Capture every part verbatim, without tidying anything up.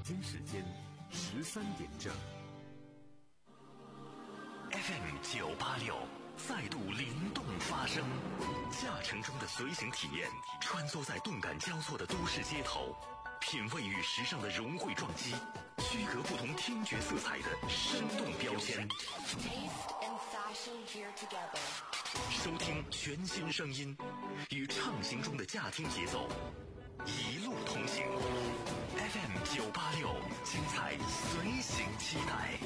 京时间十三点整。 F M 九八六再度灵动发声，驾乘中的随行体验，穿梭在动感交错的都市街头，品味与时尚的融汇撞击，区隔不同听觉色彩的生动标签。收听全新声音，与畅行中的驾听节奏，一路同行。F M 九八六，精彩随行期待。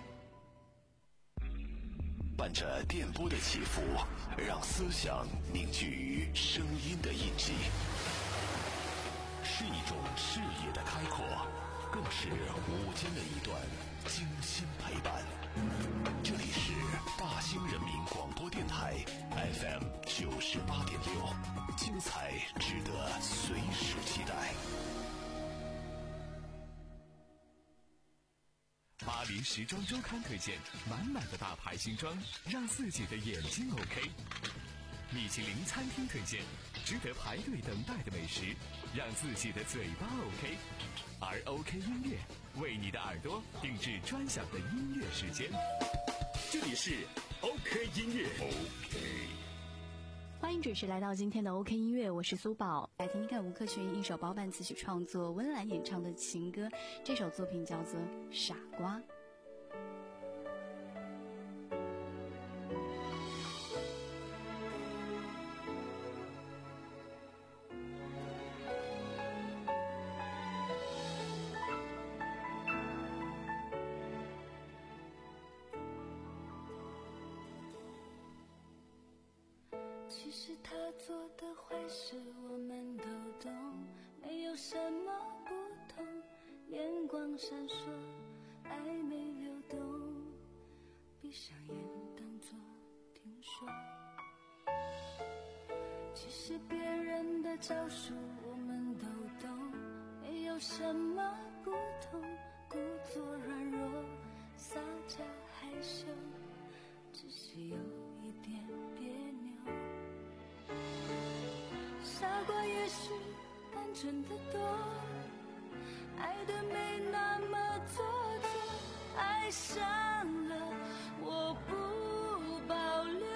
伴着电波的起伏，让思想凝聚于声音的印记，是一种视野的开阔，更是午间的一段精心陪伴。这里是大兴人民广播电台 F M 九十八点六，精彩值得随时期待。 巴黎时装周刊推荐满满的大牌新装，让自己的眼睛 OK。米其林餐厅推荐值得排队等待的美食，让自己的嘴巴 OK。而 OK 音乐为你的耳朵定制专享的音乐时间。这里是 OK 音乐 OK。 欢迎准时来到今天的 OK 音乐，我是苏宝，来听听看吴克群一首包办词曲创作，温岚演唱的情歌，这首作品叫做《傻瓜》。 其实他做的坏事我们都懂，没有什么不同，眼光闪烁，暧昧流动，闭上眼当作听说。其实别人的招数我们都懂，没有什么不同，故作软弱，撒娇害羞，只是有一点别扭。傻瓜也许单纯的多，爱的没那么做作，爱上了我不保留。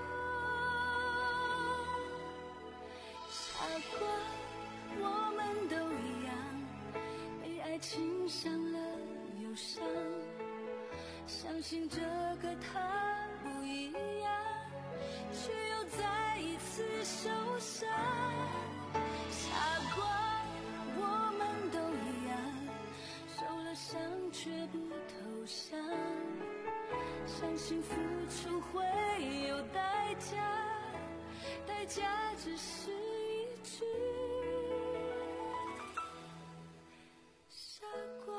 傻瓜我们都一样，被爱情伤了忧伤，相信这个他不一样，却又再一次受伤。傻瓜我们都一样，受了伤却不投降，相信付出会有代价，代价只是一句傻瓜。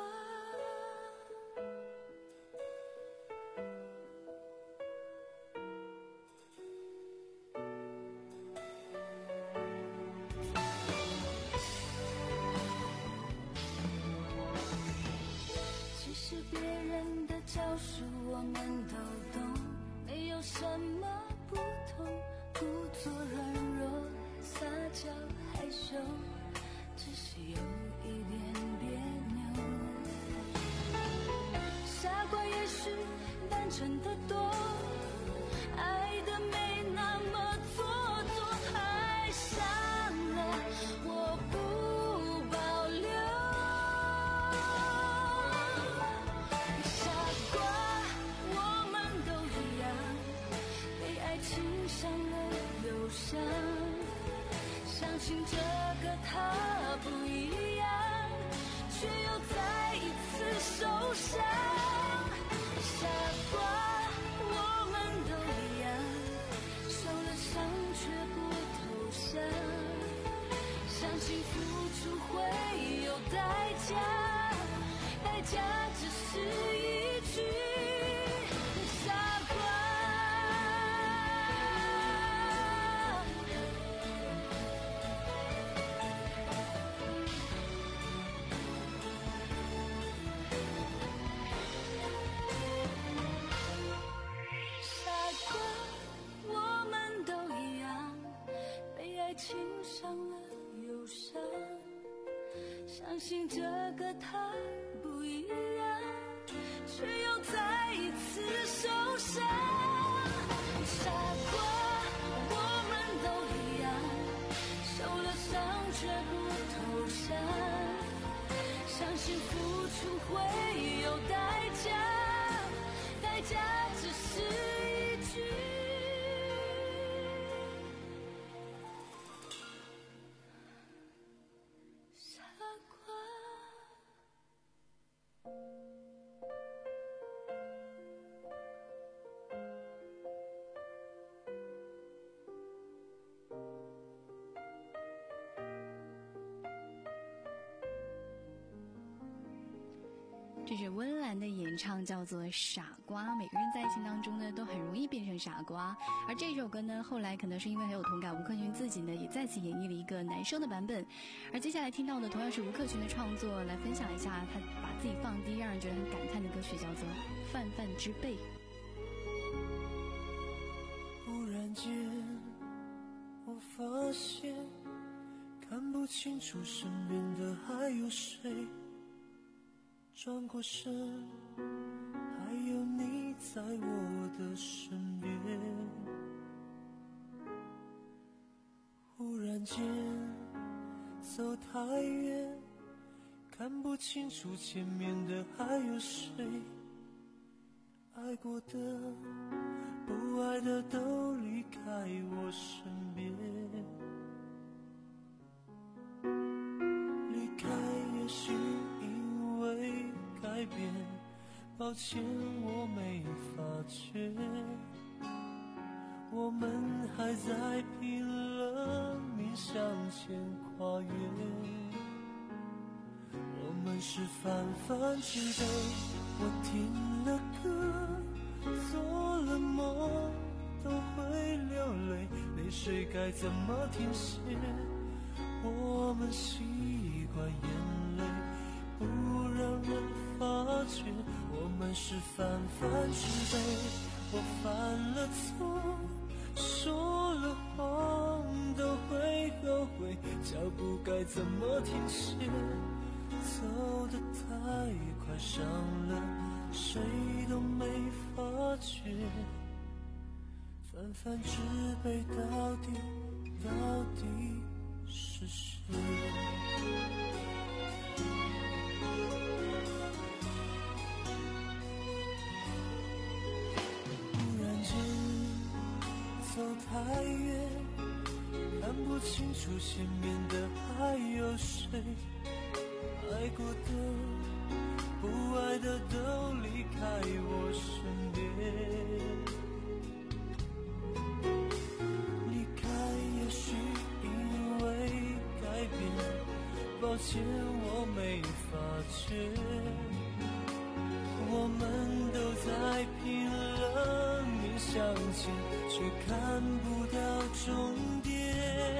别人的招数我们都懂，没有什么不同，故作软弱，撒娇害羞，只是有一点别扭。傻瓜也许单纯的多，爱的没那么做作，爱上了我不保留。相信这个他不一样，却又再一次受伤。傻瓜我们都一样，受了伤却不投降，相信付出会有代价，代价只是一句傻瓜。相信这个他相信付出会有代价，代价只是一句傻瓜。 这是温岚的演唱，叫做《傻瓜》。每个人在爱情当中呢，都很容易变成傻瓜。而这首歌呢，后来可能是因为很有同感，吴克群自己呢也再次演绎了一个男生的版本。而接下来听到的同样是吴克群的创作，来分享一下他把自己放低，让人觉得很感叹的歌曲，叫做《泛泛之辈》。 忽然间，我发现看不清楚身边的还有谁。转过身，还有你在我的身边。忽然间走太远，看不清楚前面的还有谁。爱过的不爱的都离开我身边。离开也许因为改变，抱歉我没发觉，我们还在拼了命向前跨越。我们是泛泛之辈，我听了歌，做了梦都会流泪，泪水该怎么停歇？我们习惯眼泪不让人发觉，我们是泛泛之辈。我犯了错，说了谎都会后悔，脚步该怎么停歇？走得太快，伤了谁都没发觉。泛泛之辈到底到底是谁？走太远，看不清楚前面的还有谁。爱过的不爱的都离开我身边。离开也许因为改变，抱歉我没发觉，我们都在拼了命向前，却看不到终点。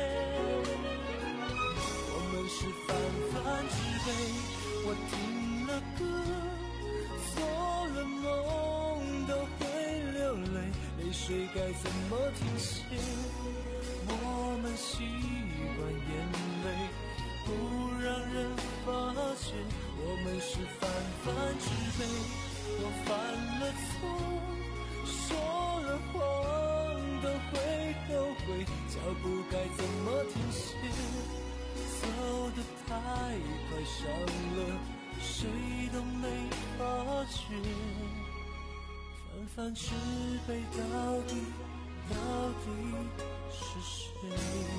我们是泛泛之辈，我听了歌，做了梦都会流泪，泪水该怎么停歇？我们习惯眼泪不让人发觉，我们是泛泛之辈。我犯了错，说了谎都会后悔，脚步该怎么停歇？走得太快，伤了谁都没发觉。泛泛之辈到底到底是谁？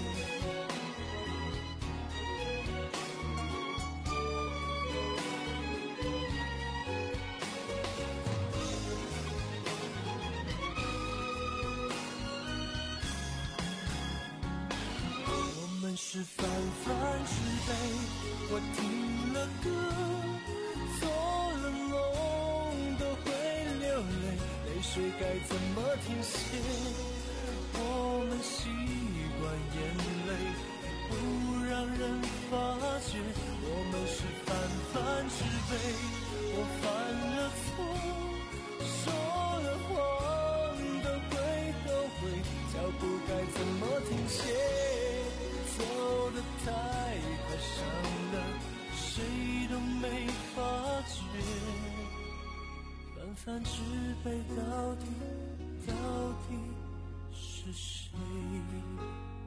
是泛泛之辈，我听了歌，做了梦都会流泪，泪水该怎么停歇？我们习惯眼泪不让人发觉，我们是泛泛之辈。我犯了错，说了谎都会后悔，脚步该怎么停歇？走得太快，伤了谁都没发觉。泛泛之辈到底到底是谁？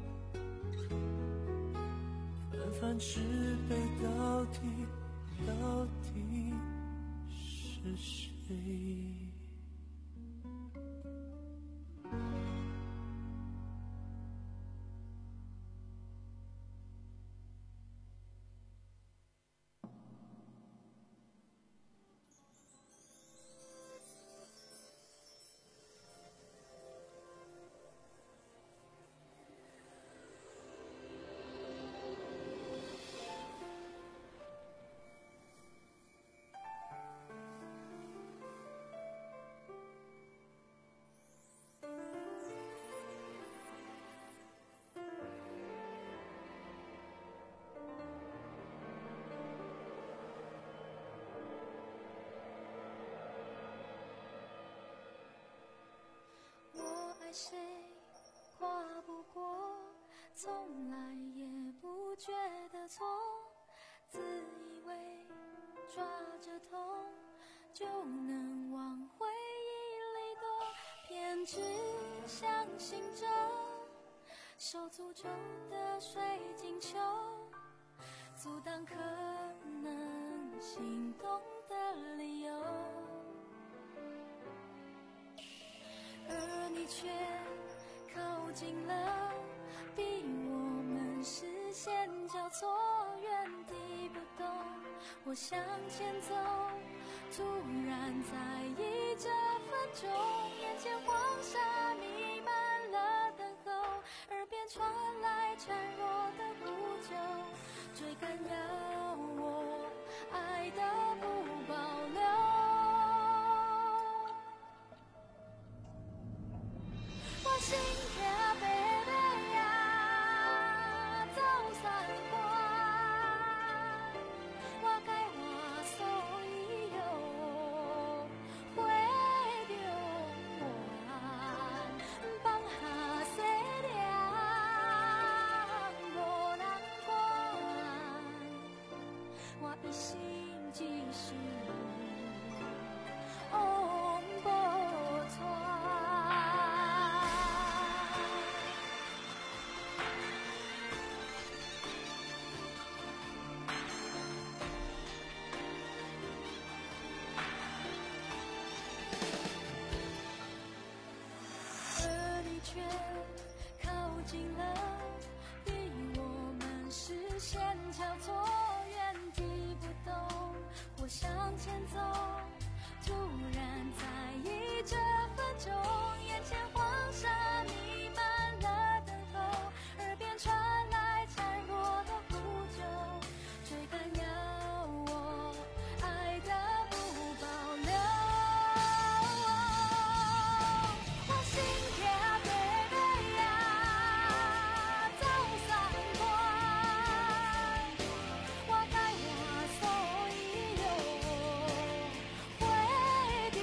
泛泛之辈到底到谁跨不过，从来也不觉得错，自以为抓着痛就能往回忆里躲，偏只相信着受诅咒的水晶球，阻挡可能心动的理由，而你却靠近了，逼我们视线交错，原地不动。我向前走，突然在意这分钟，眼前黄沙弥漫了等候，耳边传来孱弱的呼救，追赶要我爱的不保留。我心跳贝贝呀，走散过，我该话所以有会着我放下西凉无人管，我一心只想往无带。而你却靠近了，逼我们视线交错，原地不动。我向前走，突然在意这分钟，眼前黄沙弥漫了等候，耳边传来孱弱的呼救，追赶要我爱的不保留。我心跳贝贝呀，走散过，我该话所以有会着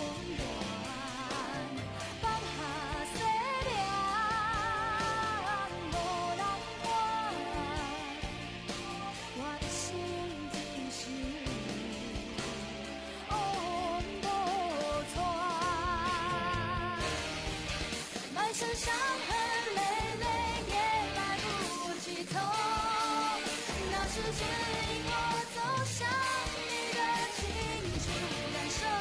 我放下西凉无人管，我一心只想往无带。满身伤痕累累也来不及痛，那是指引我走向你的清楚感受。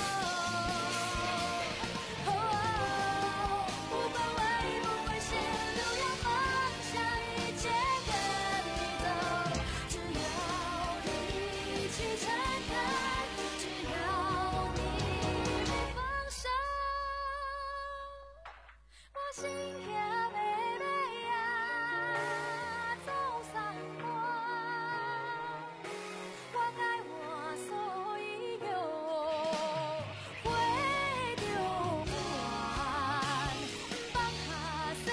哦，不管危不危险，都要放下一切跟你走，只要你一起撑开，只要你没放手。我心跳贝贝呀，走散过，我该话所以有会着我放下西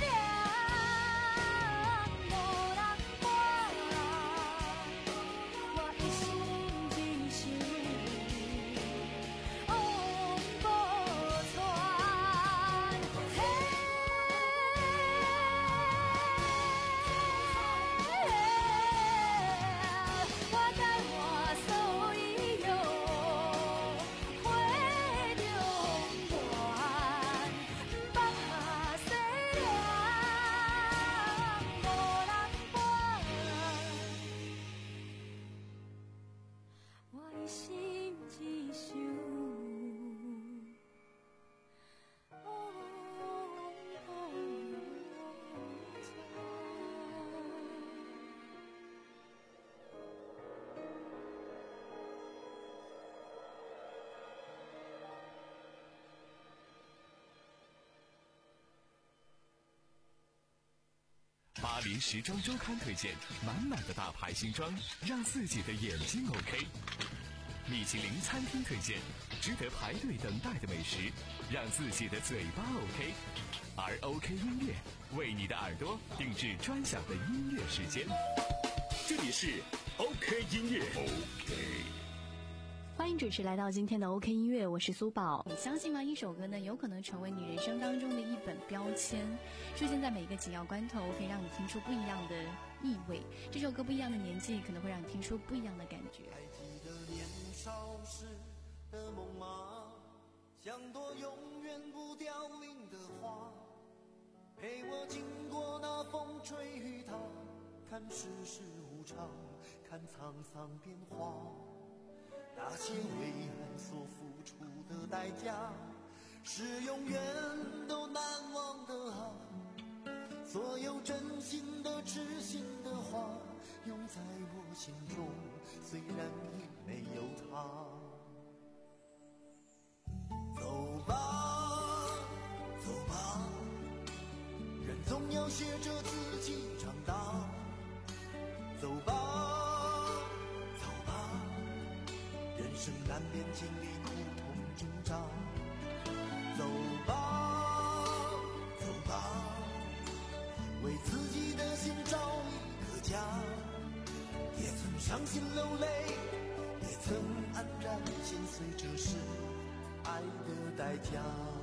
凉无人管，我一心只想往无带。我该话所以有会着我放下西凉无人管，我一心只想往巴黎时装周刊推荐满满的大牌新装，让自己的眼睛 OK。米其林餐厅推荐值得排队等待的美食，让自己的嘴巴 OK。而 OK 音乐为你的耳朵定制专享的音乐时间。 这里是 OK 音乐。OK。 欢迎准时来到今天的 OK 音乐，我是苏宝。你相信吗？一首歌呢，有可能成为你人生当中的一本标签，出现在每一个紧要关头，可以让你听出不一样的意味。这首歌不一样的年纪，可能会让你听出不一样的感觉。 还记得年少时的梦吗？像朵永远不凋零的花，陪我经过那风吹雨打，看世事无常，看沧桑变化。那些为爱所付出的代价，是永远都难忘的啊！所有真心的痴心的话，永在我心中，虽然已没有他。走吧，走吧，人总要学着自己长大。走吧，走吧，人生难免经历苦痛挣扎。走吧，走吧，为自己的心找一个家。也曾伤心流泪，也曾黯然心碎，这是爱的代价。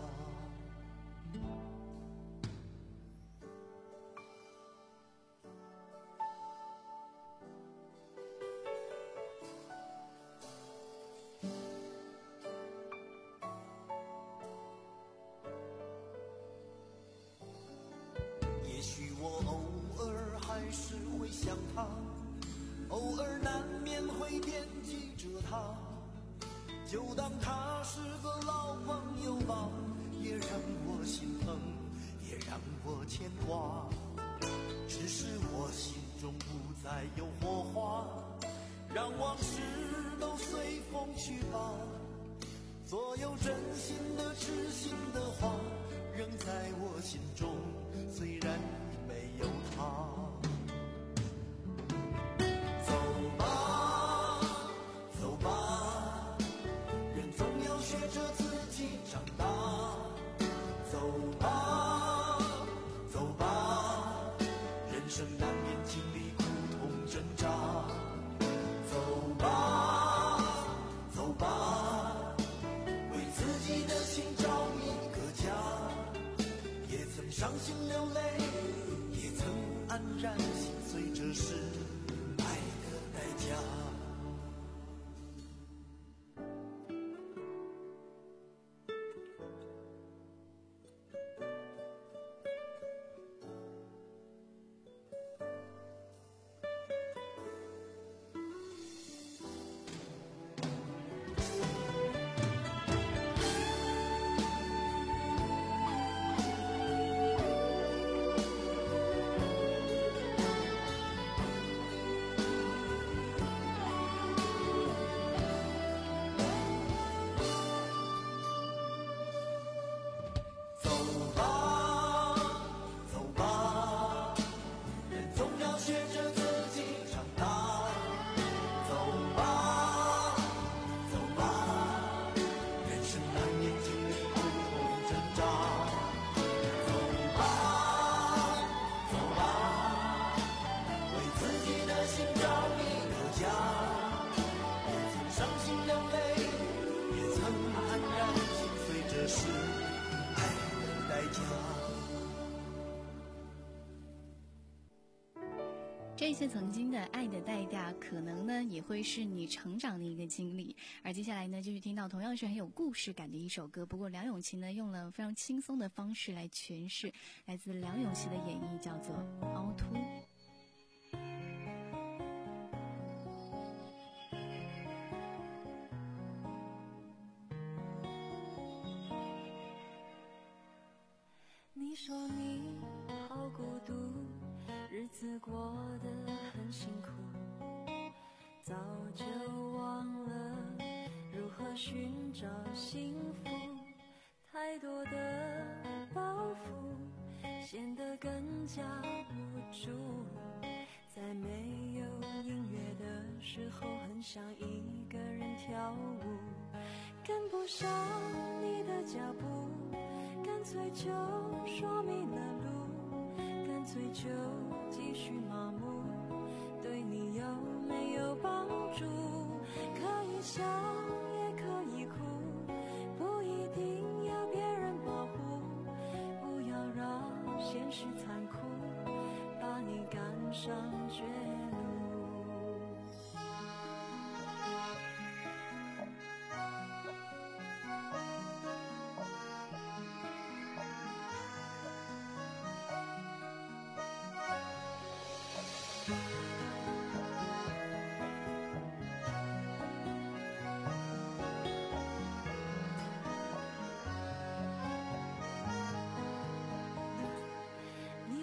也许我偶尔还是会想他，偶尔难免会惦记着他，就当他是个老朋友吧，也让我心疼，也让我牵挂。只是我心中不再有火花，让往事都随风去吧。所有真心的痴心的话，仍在我心中，虽然已没有他。走吧，走吧，人总要学着自己长大。走吧，走吧，人生难免经历苦痛挣扎。走吧，走吧，为自己的心找一个家。也曾伤心流泪，也曾黯然心碎，这是爱的代价。 这些曾经的爱的代价，可能呢也会是你成长的一个经历。而接下来呢，就是听到同样是很有故事感的一首歌，不过梁咏琪呢用了非常轻松的方式来诠释，来自梁咏琪的演绎，叫做《凹凸》。 你说你好孤独，日子过得很辛苦，早就忘了如何寻找幸福，太多的包袱显得更加无助，在没有音乐的时候很想一个人跳舞，跟不上你的脚步，干脆就说迷了路，干脆就继续麻木，对你有没有帮助？可以想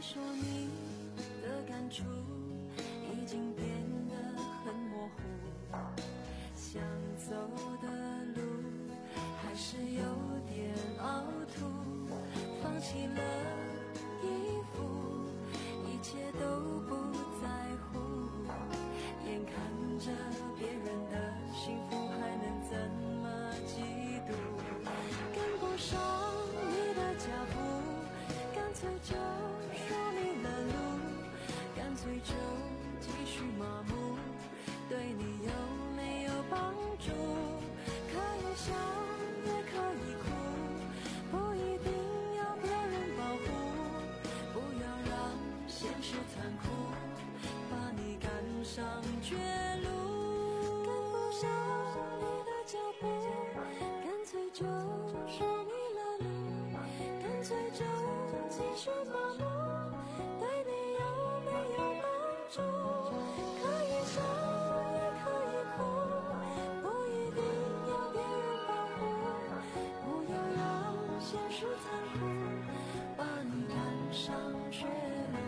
说你的感触已经变得很模糊，想走的路还是有点凹凸，放弃了衣服，一切都不在乎，眼看着别人的幸福还能怎么嫉妒，跟不上你的脚步，干脆就说明了路，干脆就继续麻木，对你有没有帮助？可以笑也可以哭，不一定要别人保护，不要让现实残酷把你赶上绝路，跟不上你的脚步，干脆就说明了路，干脆就继续麻木，对你有没有帮助？可以笑也可以哭，不一定要别人保护，不要让现实残酷把你赶上绝路。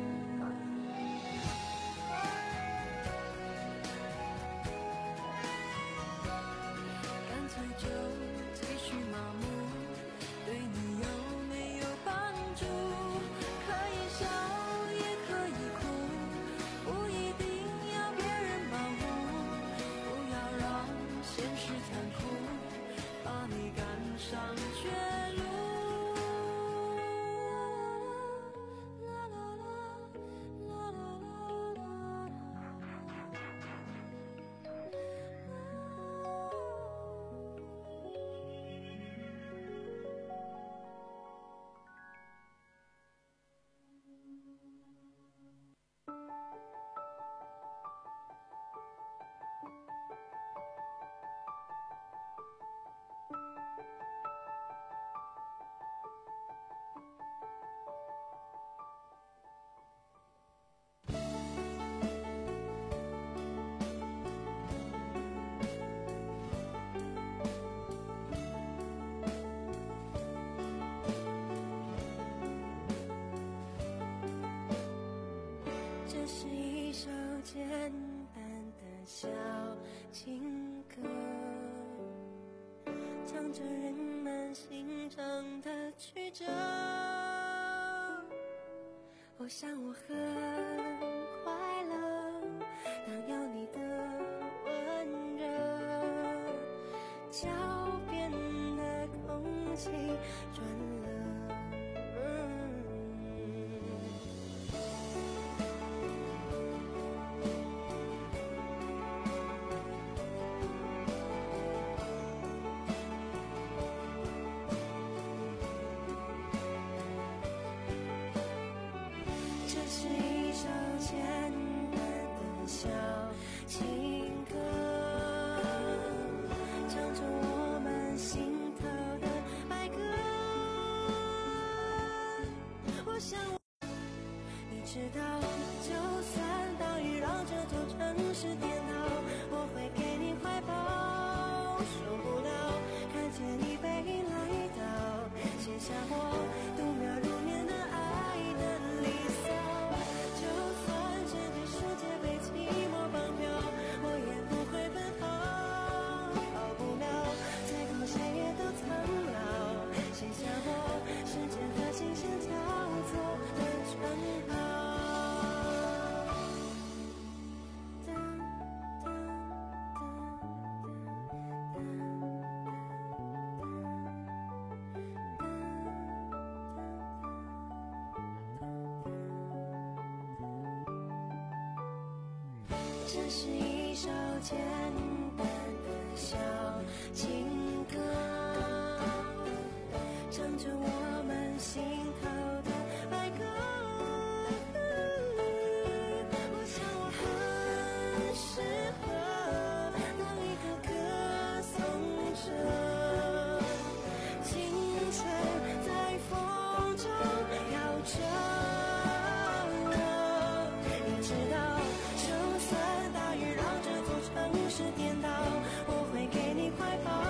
干脆就继续麻木，对你有没有帮助？可以笑也可以哭，不一定要别人保护，不要让现实残酷把你赶上绝路。啦啦啦啦啦啦啦这是一首简单的小情歌，唱着人们心肠的曲折。我想我很快乐，当有你的温热，脚边的空气转了。嗯这是一首简单的小情歌，唱着我们心头的白鸽。我想你知道，就算大雨让这座城市颠倒，我会给你怀抱，受不了看见你背影来到，写下我度秒如年的爱的离骚。就算整个世界被寂寞绑票，我也不会奔跑，跑不了，最后谁也都苍老，写下我时间和琴弦交错的传号。这是一首简单的小情歌，唱着我们心头的白鸽。我想我很适合当一个歌颂者，青春在风中摇着。你知道，就算大雨让这座城市颠倒，我会给你怀抱。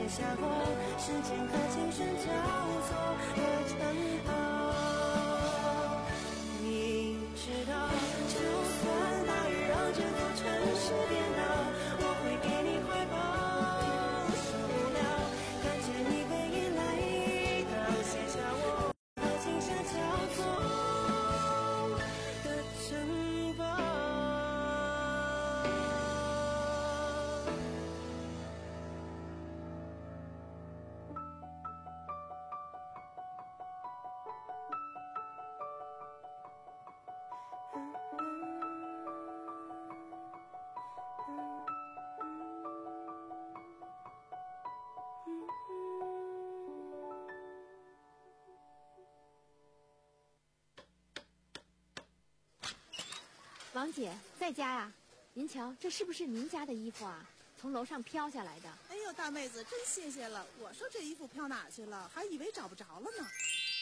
下过时间和琴声交错的城堡。你知道，就算大雨让这座城市颠倒，我会给你怀抱。受不了看见你背影来到，写下我和琴声交错的城堡。 王姐在家呀？您瞧，这是不是您家的衣服啊？从楼上飘下来的。 哎呦，大妹子，真谢谢了！我说这衣服飘哪去了，还以为找不着了呢。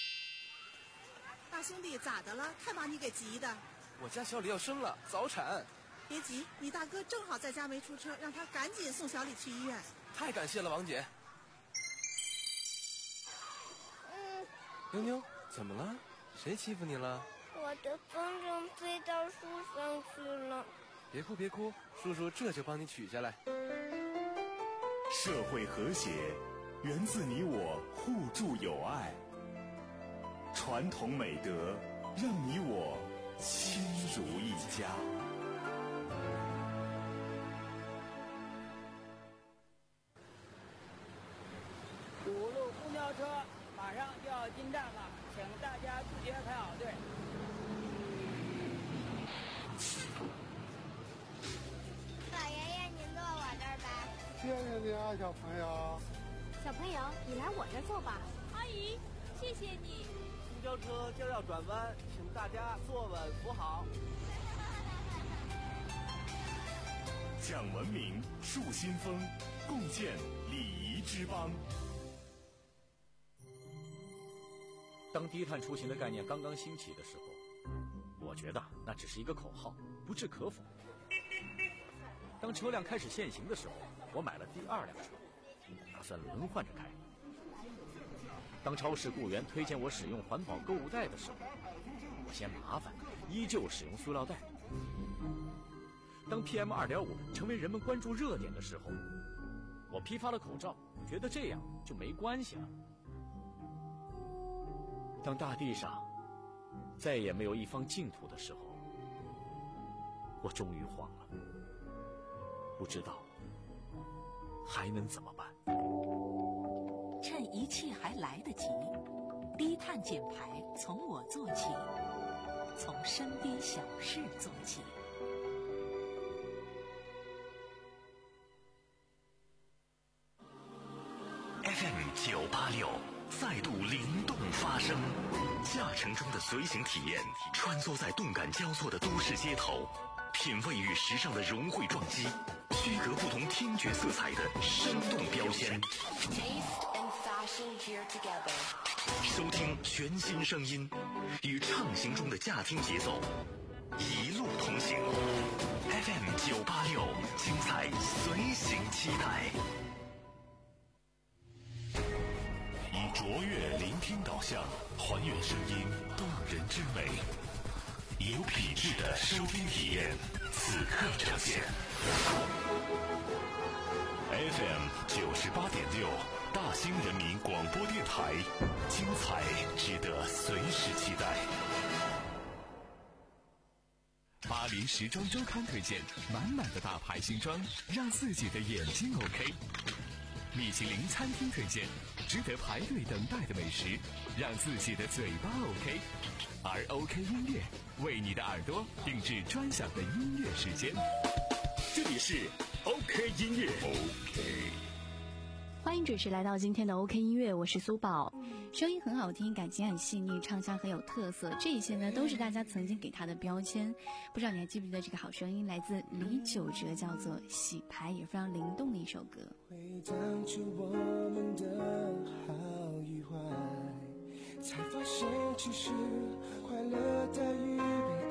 大兄弟，咋的了？太把你给急的。 我家小李要生了，早产。 别急，你大哥正好在家没出车，让他赶紧送小李去医院。 太感谢了，王姐。 嗯。 妞妞，怎么了？谁欺负你了？ 我的风筝飞到树上去了。 别哭别哭，叔叔这就帮你取下来。 社会和谐源自你我互助友爱，传统美德让你我亲如一家。 五路公交车马上就要进站了，请大家自觉排好队。 老爷爷，您坐我这儿吧。 谢谢你啊，小朋友。 小朋友，你来我这儿坐吧。 阿姨，谢谢你。 公交车今儿要转弯，请大家坐稳扶好。 讲文明，树新风，共建礼仪之邦。 当低碳出行的概念刚刚兴起的时候，我觉得那只是一个口号，不置可否。当车辆开始限行的时候，我买了第二辆车，打算轮换着开。当超市雇员推荐我使用环保购物袋的时候，我嫌麻烦，依旧使用塑料袋。当 P M 二点五 成为人们关注热点的时候，我批发了口罩，觉得这样就没关系了。当大地上再也没有一方净土的时候，我终于慌了，不知道还能怎么办。 趁一切还来得及，低碳减排从我做起，从身边小事做起。 F M 九八六再度灵动发声，驾乘中的随行体验，穿梭在动感交错的都市街头，品味与时尚的融汇撞击，区隔不同听觉色彩的生动标签。收听全新声音，与畅行中的驾听节奏，一路同行。F M 九八六，精彩随行期待。 以卓越聆听导向，还原声音动人之美，有品质的收听体验，此刻呈现。F M 九十八点六，大兴人民广播电台，精彩值得随时期待。 巴黎时装周刊推荐满满的大牌新装，让自己的眼睛 OK。米其林餐厅推荐值得排队等待的美食，让自己的嘴巴 OK。而 OK 音乐为你的耳朵定制专享的音乐时间。这里是 OK 音乐 OK。 欢迎准时来到今天的 OK 音乐，我是苏宝。声音很好听，感情很细腻，唱腔很有特色，这些呢都是大家曾经给他的标签。不知道你还记不记得这个好声音来自李玖哲，叫做《洗牌》，也非常灵动的一首歌。 回当初我们的好与坏，才发现其实快乐大于悲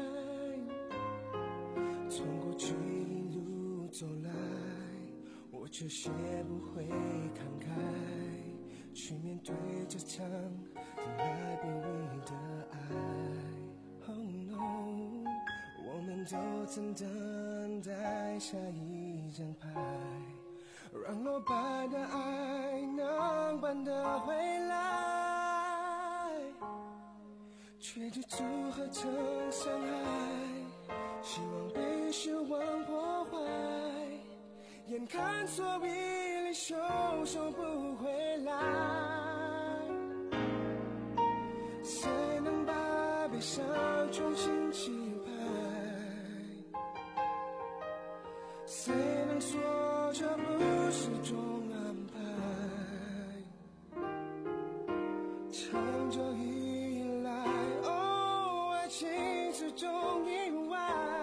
哀。从过去一路走来，我这些不会慷慨去面对这场等来不易的爱。 Oh no， 我们都曾等待下一张牌，让落败的爱能换得回来，却只组合成伤害，希望被失望破坏，眼看所以离手收不回来，谁能把悲伤重新起牌？谁能说这不是种安排？长久以来，哦，爱情是种意外，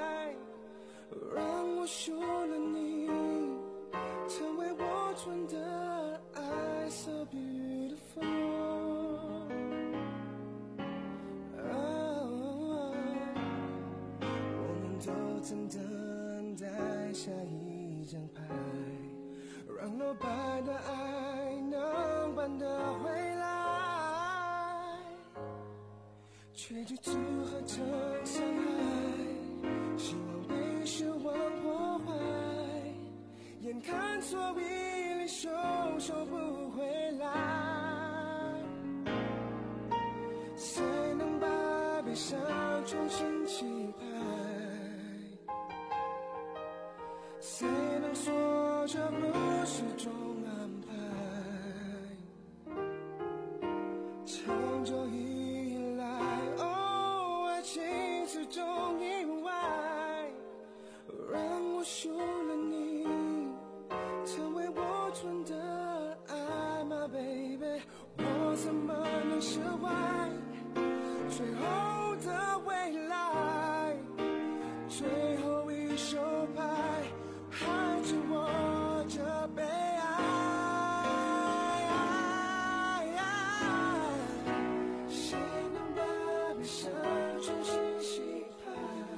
让我输了你，成为我存的爱 ，so beautiful。哦，我们都曾等待下一张牌，让落败的爱能换得回来，却只组合成伤害，希望被失望破坏，眼看所以离手收不回来，谁能把悲伤重新起牌？谁能说这不是种安排？长久以来，哦，爱情是种意外，让我输了你，成为我存的爱 ，My baby， 我怎么能释怀？最后的未来，最后一手牌，还着我这悲哀，谁能把悲伤重新洗牌？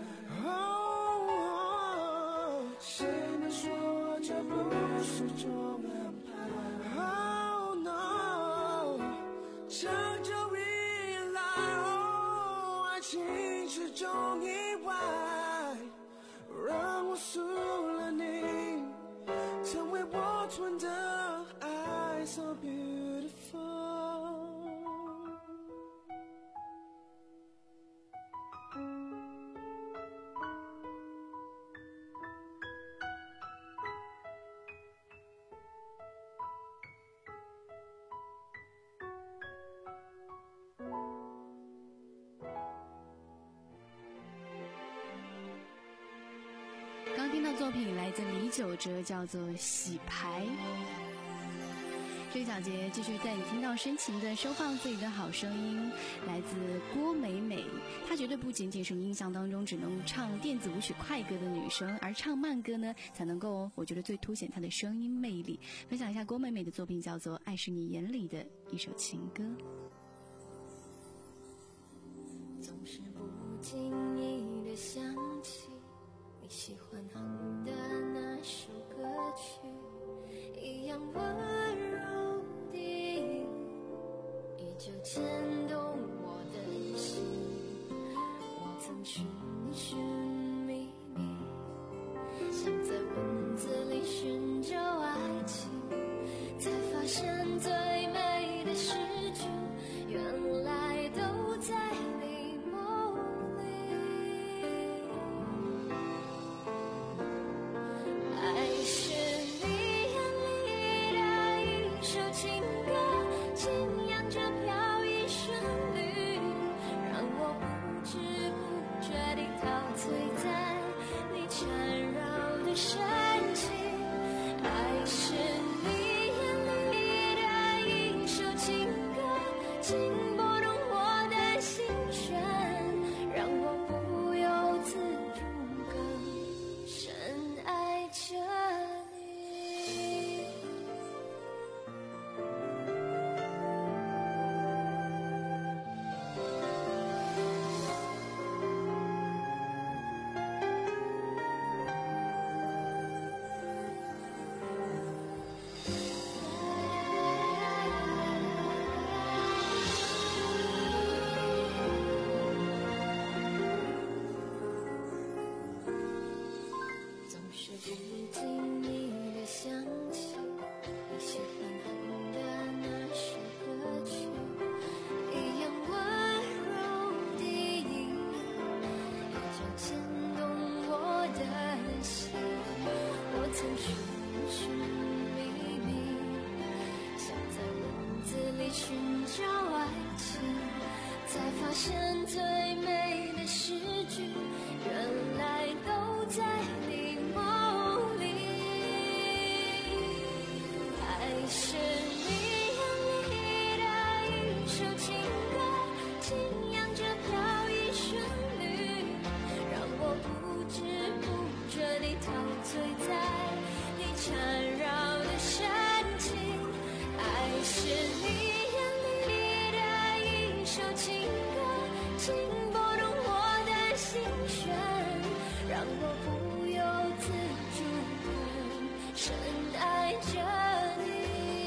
哦，谁能说这不是种安排 ？Oh no， 长久以来，哦，爱情是种意外，让我输了你，成为我存的爱 ，so beautiful。 刚听到作品来自李玖哲，叫做《洗牌》。这个小节继续带你听到深情的收放自己的好声音，来自郭美美。她绝对不仅仅是印象当中只能唱电子舞曲快歌的女生，而唱慢歌呢，才能够我觉得最凸显她的声音魅力。分享一下郭美美的作品，叫做《爱是你眼里的一首情歌》。 总是不经意的想起你喜欢哼的那首歌曲，一样温柔的依旧牵动我的心。我曾寻寻觅觅，想在文字里寻找爱情，才发现最美的诗句，原来都在你梦里。爱是你眼里的一首情歌，轻扬着飘逸旋律，让我不知不觉地陶醉在你缠绕的深情。爱是你眼里的一首情歌，轻拨动我的心弦，让我不由自主更深爱着你。 曾寻寻觅觅，想在文字里寻找爱情，才发现最美的诗句原来都在你梦里。爱是你眼里的一首情歌，轻扬着飘逸旋律，让我不知不觉地陶醉在你缠绕的深情。爱是你眼里的一首情歌，轻拨动我的心弦，让我不由自主地深爱着你。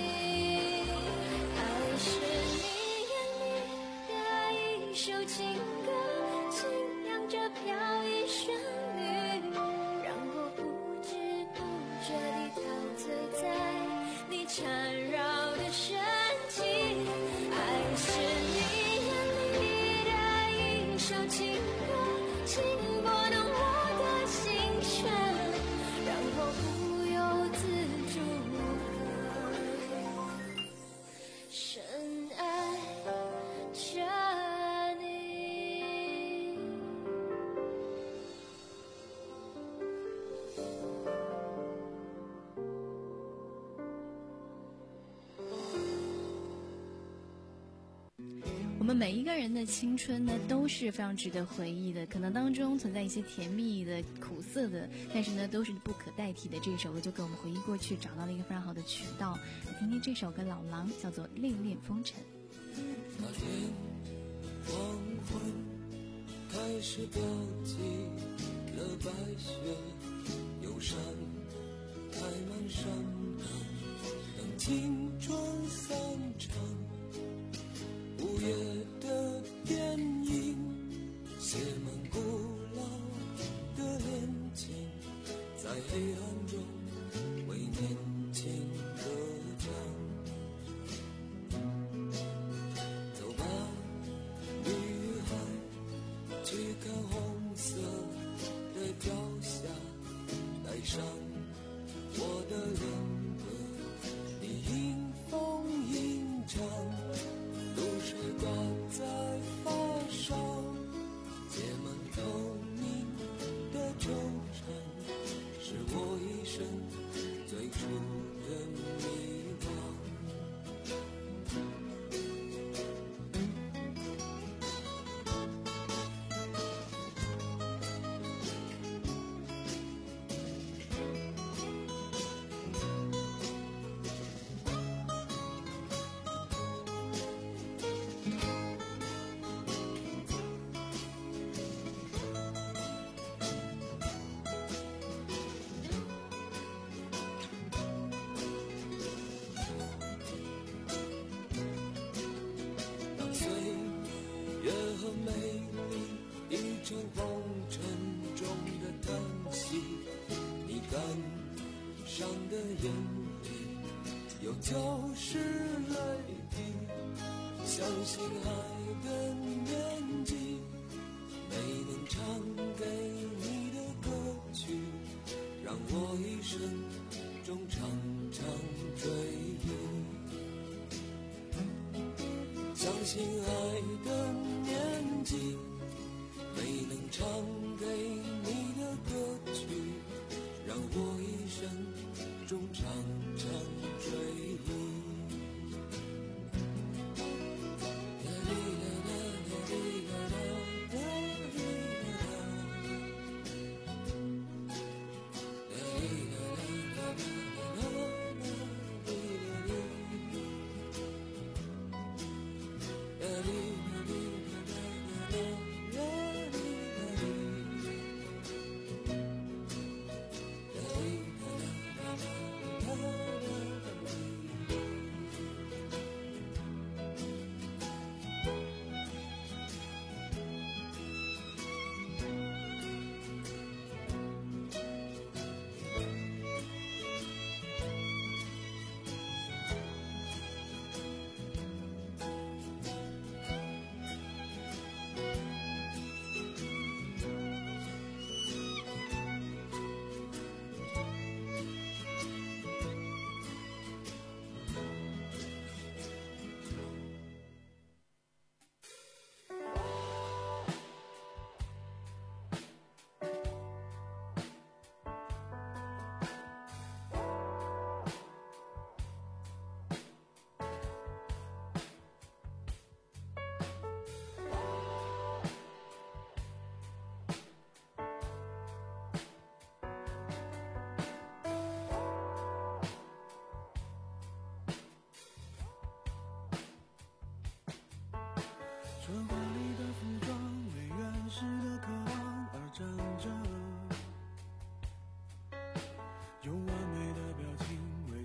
爱是你眼里的一首情歌，轻扬着飘逸旋律，让我不知不觉地陶醉在你缠绕的深情。爱是你眼里的一首情歌，轻拨动我的心弦，让我不由自主地深爱着你。 我们每一个人的青春呢，都是非常值得回忆的，可能当中存在一些甜蜜的、苦涩的，但是呢，都是不可代替的。这首歌就给我们回忆过去找到了一个非常好的渠道。听听这首歌，老狼叫做《恋恋风尘》。 那天黄昏开始飘起了白雪，忧伤开满山岗，等青春散场。午夜的电影写满古老的恋情，在黑暗中为年轻歌唱。走吧，女孩，去看红色的朝霞，带上我的恋歌，你迎风吟唱，露水挂在发梢，结满透明的惆怅，是我一生最初的迷惘。美丽一场红尘中的叹息，你感伤的眼里有旧时泪滴，相信爱的年纪，没能唱给你的歌曲，让我一生中常常追忆。相信爱的年纪，没能唱给你的歌曲，让我一生中常常追忆。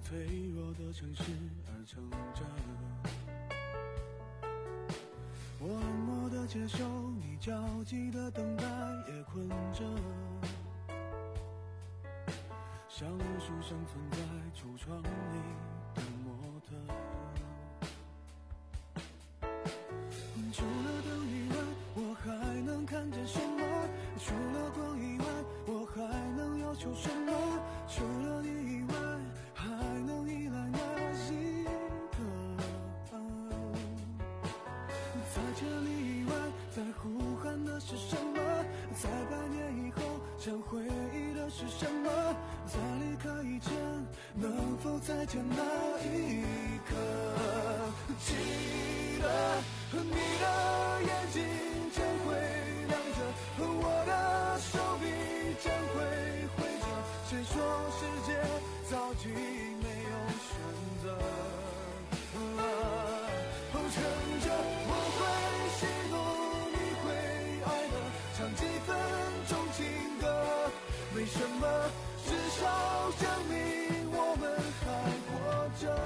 脆弱的城市而撑着。我冷漠的接受你焦急的等待，也困着，像无数生存在橱窗里的模特。除了灯以外，我还能看见什么？除了光以外，我还能要求什么？除了你以外，还能依赖哪一个？在千里以外，在呼喊的是什么？在百年以后，想回忆的是什么？在离开以前，能否再见那一刻？记得你的眼睛将会亮着，我的手臂将会挥着。谁说世界早已没有选择？啊，撑着我会喜怒，你会哀乐，唱几分钟情歌。为什么？至少证明我们还活着。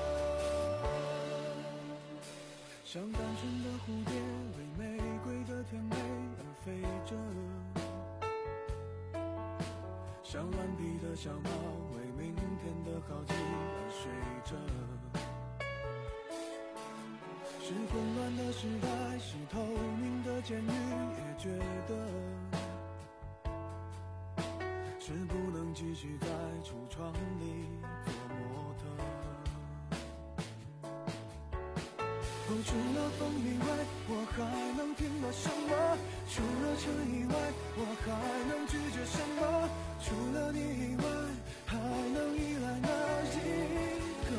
像单纯的蝴蝶，为玫瑰的甜美而飞着；像顽皮的小猫，为明天的好奇而睡着。是混乱的时代，是透明的监狱，也觉得是不能继续在橱窗里做模特。哦，除了风以外，我还能听到什么？除了车以外，我还能拒绝什么？除了你以外，还能依赖哪一个？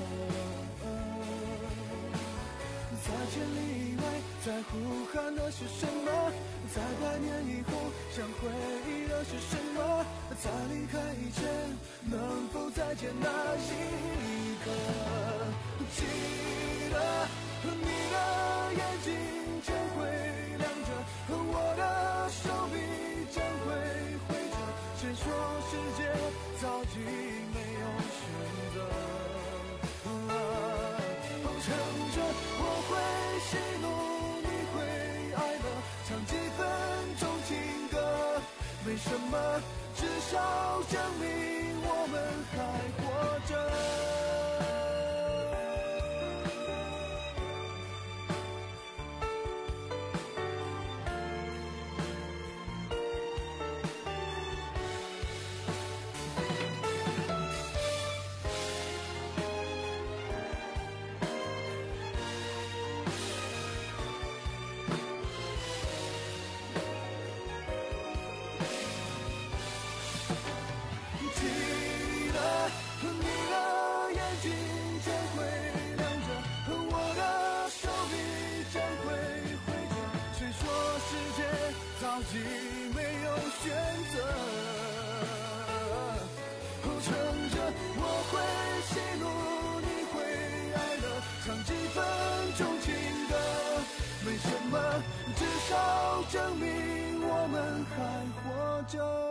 在千里以外，在呼喊的是什么？在百年以后，想回忆的是什么？在离开以前，能否再见那一刻？记得你的眼睛将会亮着，我的手臂将会挥着。谁说世界早已没有选择？啊，撑着我会喜怒，你会哀乐，唱几分钟情歌。为什么？至少证明我们还活着。早已没有选择，撑着我会喜怒，你会哀乐，唱几分钟情歌。为什么？至少证明我们还活着。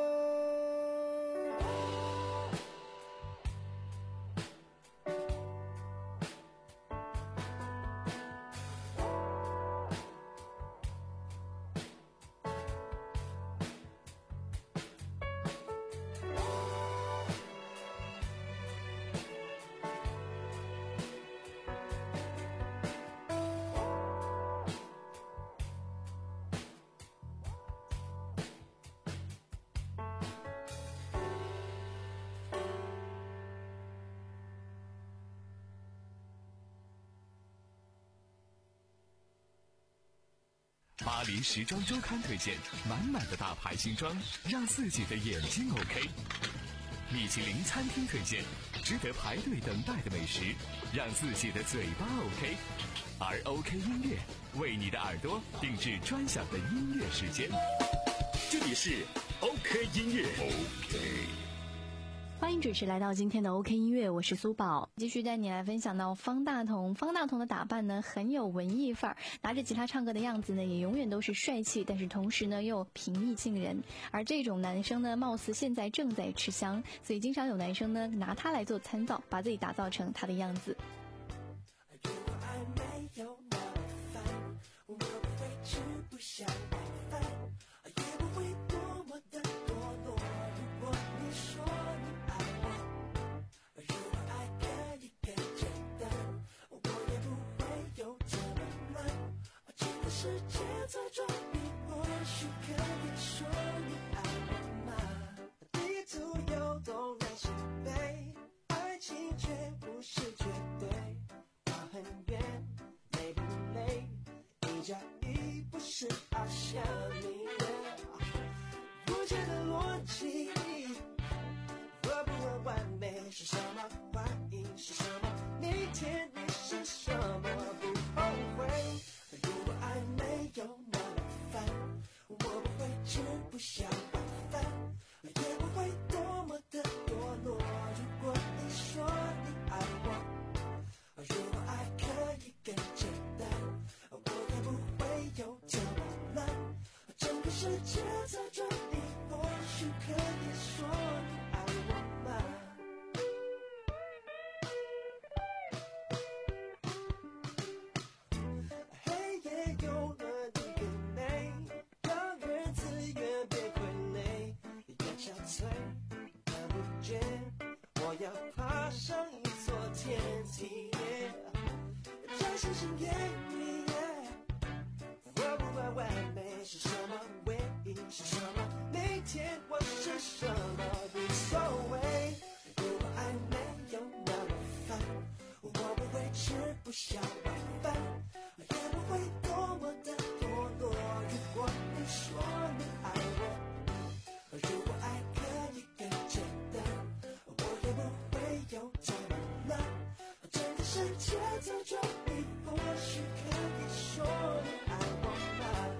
巴黎时装周刊推荐满满的大牌新装，让自己的眼睛 OK。米其林餐厅推荐值得排队等待的美食，让自己的嘴巴 OK。而 OK 音乐为你的耳朵定制专享的音乐时间。 这里是 OK 音乐。OK。 欢迎准时来到今天的 OK 音乐，我是苏宝，继续带你来分享到方大同。方大同的打扮呢很有文艺范儿，拿着吉他唱歌的样子呢也永远都是帅气，但是同时呢又平易近人。而这种男生呢貌似现在正在吃香，所以经常有男生呢拿他来做参照，把自己打造成他的样子。 如果爱没有那么烦，我不会吃不下晚饭，也不会多么的堕落。如果你说你爱我，如果爱可以更简单，我也不会有这么乱。这个世界在转你，或许可以说你爱我吗？地图有东南西北，爱情却不是绝对。很远，累不累？一加一不是好像你的不觉得逻辑，会不会完美是什么？怀疑是什么？明天你是什么？不后悔。如果爱没有那么烦，我不会吃不下晚饭，也不会多么的堕落。如果你说你爱我，如果爱可以更简单，我也不会有这么烂。整个世界在转你，或许可以说你爱我吗？黑夜有了你更美，让日子越别傀儡，眼憔悴看不见，我要爬上一座天梯。在星星眼里，会不会完美是什么？唯一是什么？明天我是什么？无所谓。如果爱没有那么烦，我不会吃不下晚饭，也不会多么的堕落。如果你说你爱我，如果爱可以更简单，我也不会有这么烂。整个世界在转你，或许可以说你爱我吗？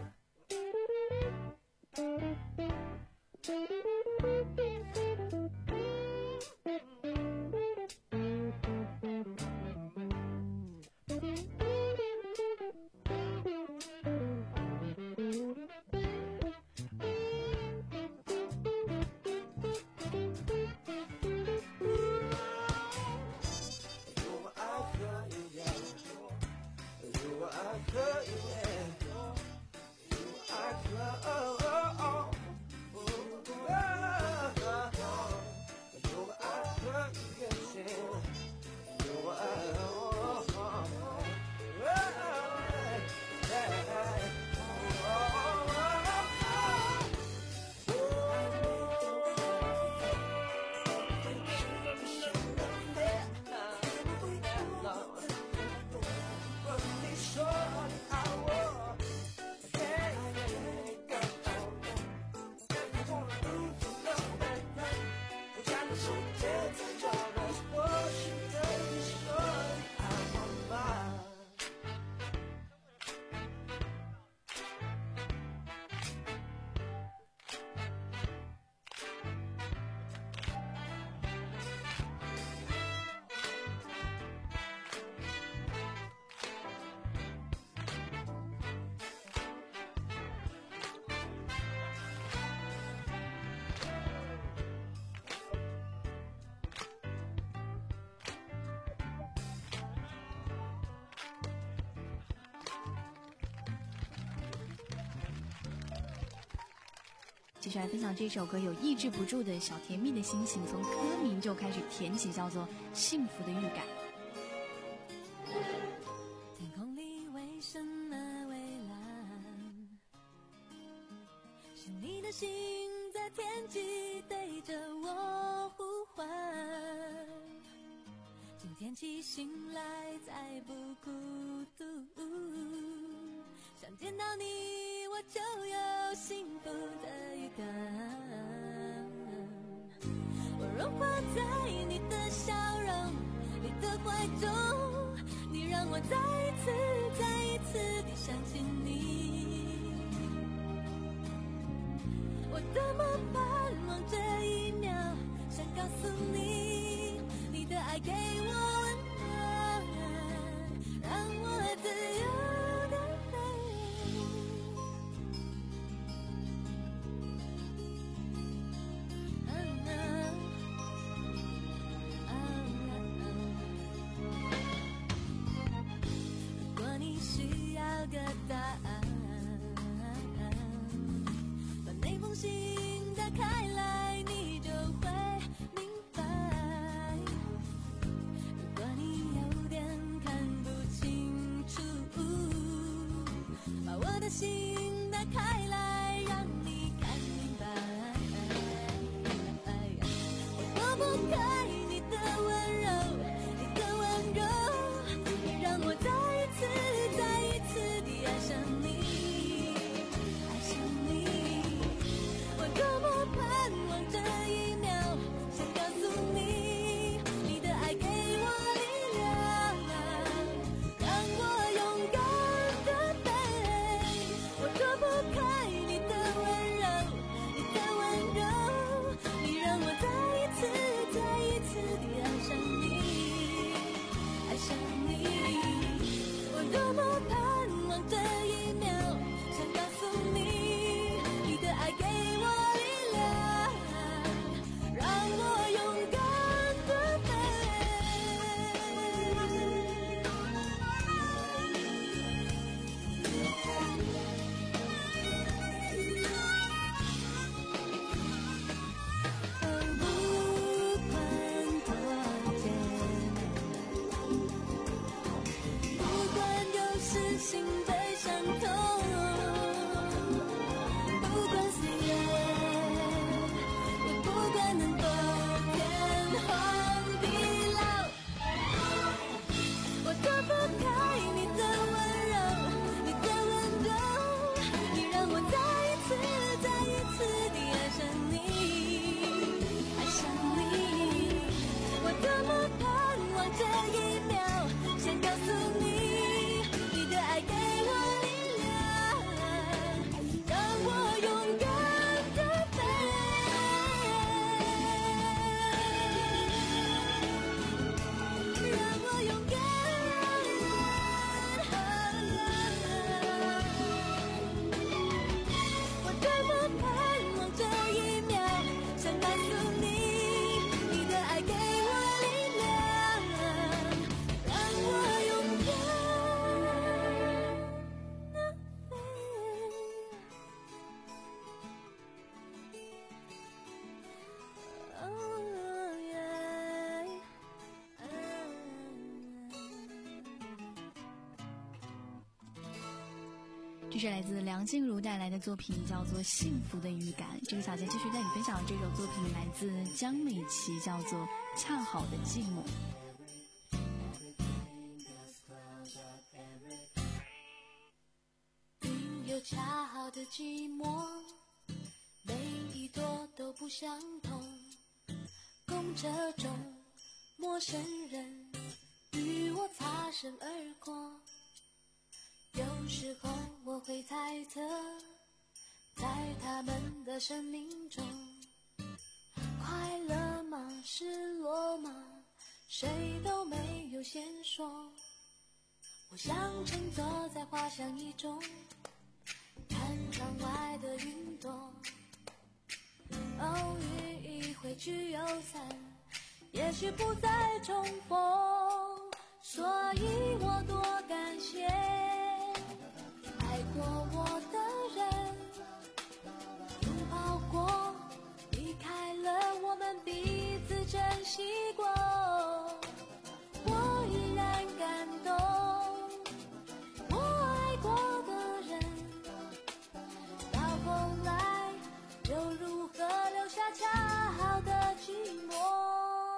接下来分享这首歌有抑制不住的小甜蜜的心情，从歌名就开始甜起，叫做幸福的预感。 天空里为什么蔚蓝？是你的心在天际对着我呼唤。今天起醒来再不孤独，想见到你我就有幸福的预感。我融化在你的笑容，你的怀中，你让我再一次再一次地相信你。我多么盼望这一秒，想告诉你爱给我温暖，让我自由的飞。啊啊啊啊如果你需要个答案，把那封信打开来，你就会明白。如果你有点看不清楚，把我的心打开来，让你看明白。我躲不开你的温柔，你的温柔，你让我再一次再一次地爱上你，爱上你。我多么盼望这一秒，想告诉你，你的爱给我力量，让我勇敢地飞。我躲不开你的温柔，你的温柔，你让我再一次再一次地爱上你，爱上你。我多么盼望这一秒，想告诉你，你的爱给我力量，让我勇敢地飞。不管多艰难，不管有时心被伤痛，不管岁月，也不管能否天荒地老，我躲不开你的温柔，你的温柔，你让我再一次再一次地爱上你，爱上你。我多么盼望这一秒，想告诉你，你的爱给我力量，让我勇敢地飞。让我勇敢。我多么盼望这一秒，想告诉你，你的爱给我力量，让我勇敢地飞。哦耶这是来自梁静茹带来的作品，叫做《幸福的预感》。这个小杰继续带你分享这首作品，来自江美琪，叫做《恰好的寂寞》。 云有恰好的寂寞，每一朵都不相同。公车中，陌生人与我擦身而过。有时候我会猜测，在他们的生命中，快乐吗？失落吗？谁都没有先说。我想乘坐在花香一中，看窗外的云朵。偶遇一回去又散，也许不再重逢。所以我多感谢爱过我的人，拥抱过，离开了，我们彼此珍惜过。我依然感动我爱过的人，到后来又如何留下恰好的寂寞。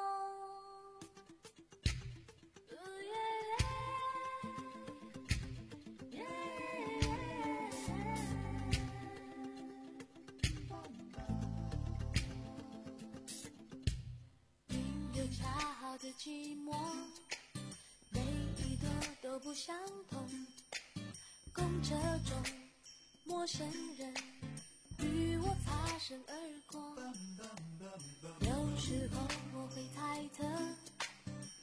恰好的寂寞，每一朵都不相同。公车中，陌生人与我擦身而过。有时候我会猜测，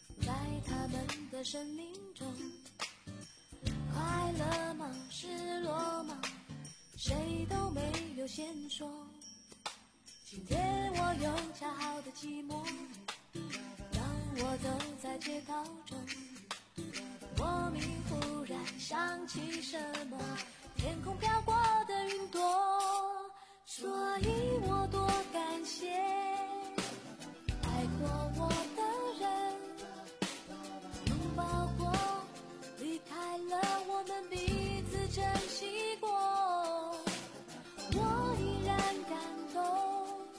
生命中，快乐吗？失落吗？谁都没有先说。今天我有恰好的寂寞，当我走在街道中，莫名忽然想起什么，天空飘过的云朵，所以我多感谢爱过我的人，拥抱过，离开了，我们彼此珍惜过，我依然感动。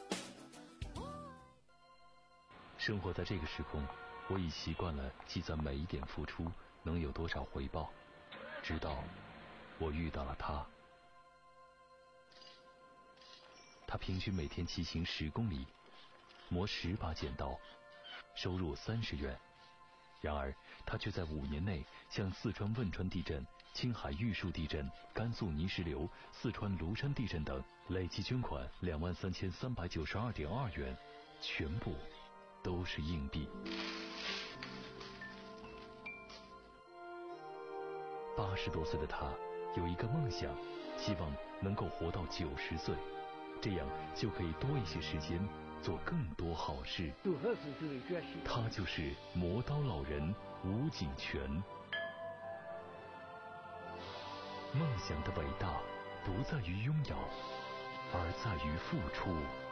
生活在这个时空，我已习惯了计算每一点付出能有多少回报，直到我遇到了他。他平均每天骑行十公里，磨十把剪刀，收入三十元。然而，他却在五年内向四川汶川地震、青海玉树地震、甘肃泥石流、四川庐山地震等累计捐款两万三千三百九十二点二元，全部都是硬币。八十多岁的他有一个梦想，希望能够活到九十岁，这样就可以多一些时间做更多好事。他就是磨刀老人吴景全。梦想的伟大不在于拥有，而在于付出。